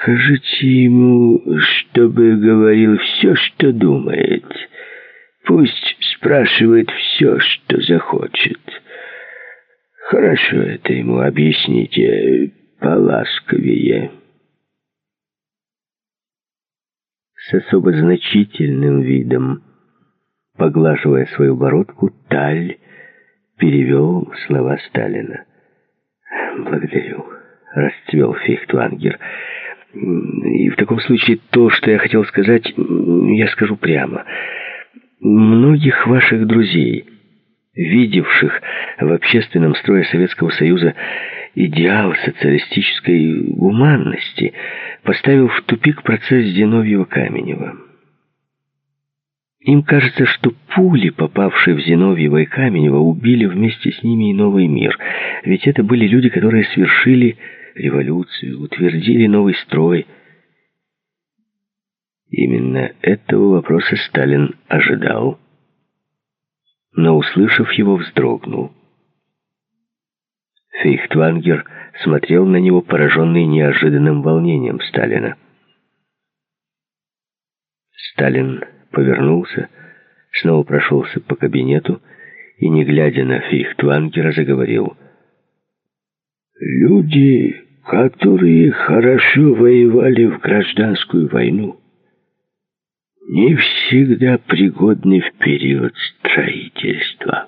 Скажите ему, чтобы говорил все, что думает. Пусть спрашивает все, что захочет. Хорошо это ему объясните, поласковее». С особо значительным видом, поглаживая свою бородку, Таль перевел слова Сталина. «Благодарю», — расцвел Фейхтвангер. «И в таком случае то, что я хотел сказать, я скажу прямо. Многих ваших друзей, видевших в общественном строе Советского Союза идеал социалистической гуманности, поставил в тупик процесс Зиновьева-Каменева. Им кажется, что пули, попавшие в Зиновьева и Каменева, убили вместе с ними и новый мир. Ведь это были люди, которые свершили революцию, утвердили новый строй. Именно этого вопроса Сталин ожидал, но, услышав его, вздрогнул. Фейхтвангер смотрел на него, пораженный неожиданным волнением Сталина. Сталин повернулся, снова прошелся по кабинету и, не глядя на Фейхтвангера, заговорил. «Люди, которые хорошо воевали в гражданскую войну, не всегда пригодны в период строительства.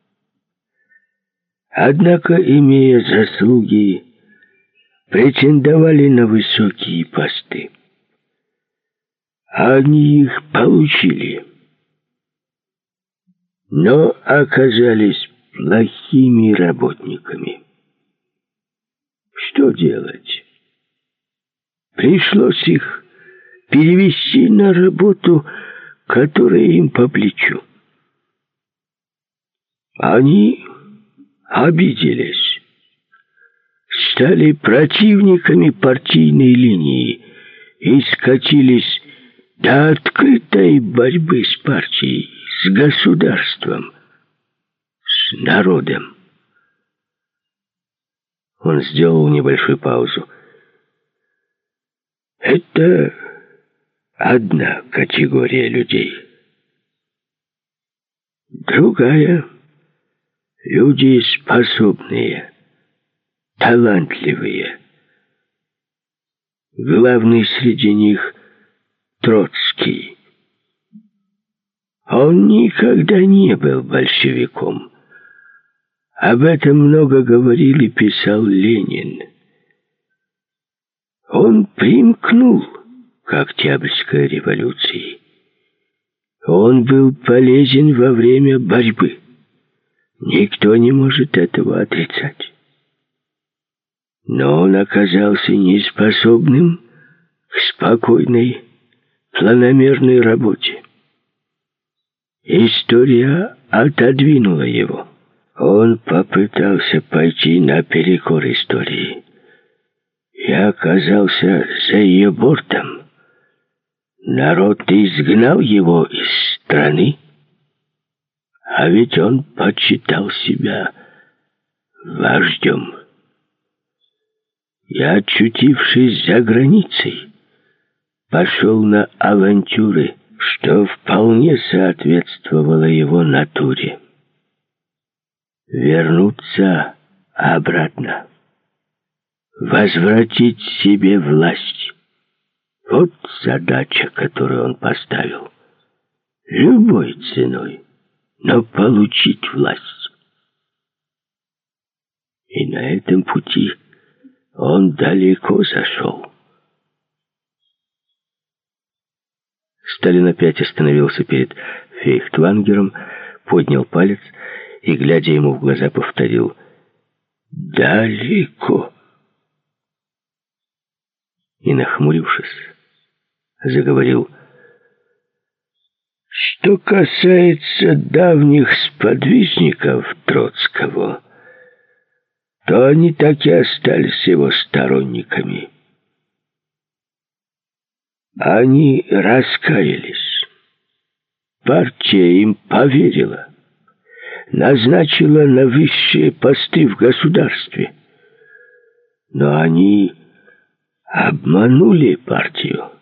Однако, имея заслуги, претендовали на высокие посты. Они их получили, но оказались плохими работниками. Что делать? Пришлось их перевести на работу, которая им по плечу. Они обиделись, стали противниками партийной линии и скатились до открытой борьбы с партией, с государством, с народом. Он сделал небольшую паузу. Это одна категория людей. Другая — люди способные, талантливые. Главный среди них — Троцкий. Он никогда не был большевиком. Об этом много говорил и писал Ленин. Он примкнул к Октябрьской революции. Он был полезен во время борьбы. Никто не может этого отрицать. Но он оказался неспособным к спокойной, планомерной работе. История отодвинула его. Он попытался пойти наперекор истории и оказался за ее бортом. Народ изгнал его из страны, а ведь он почитал себя вождем. И, очутившись за границей, пошел на авантюры, что вполне соответствовало его натуре. Вернуться обратно, возвратить себе власть. Вот задача, которую он поставил. Любой ценой, но получить власть. И на этом пути он далеко зашел. Сталин опять остановился перед Фейхтвангером, поднял палец и, глядя ему в глаза, повторил: «Далеко». И, нахмурившись, заговорил: «Что касается давних сподвижников Троцкого, то они так и остались его сторонниками. Они раскаялись. Партия им поверила, назначила на высшие посты в государстве. Но они обманули партию.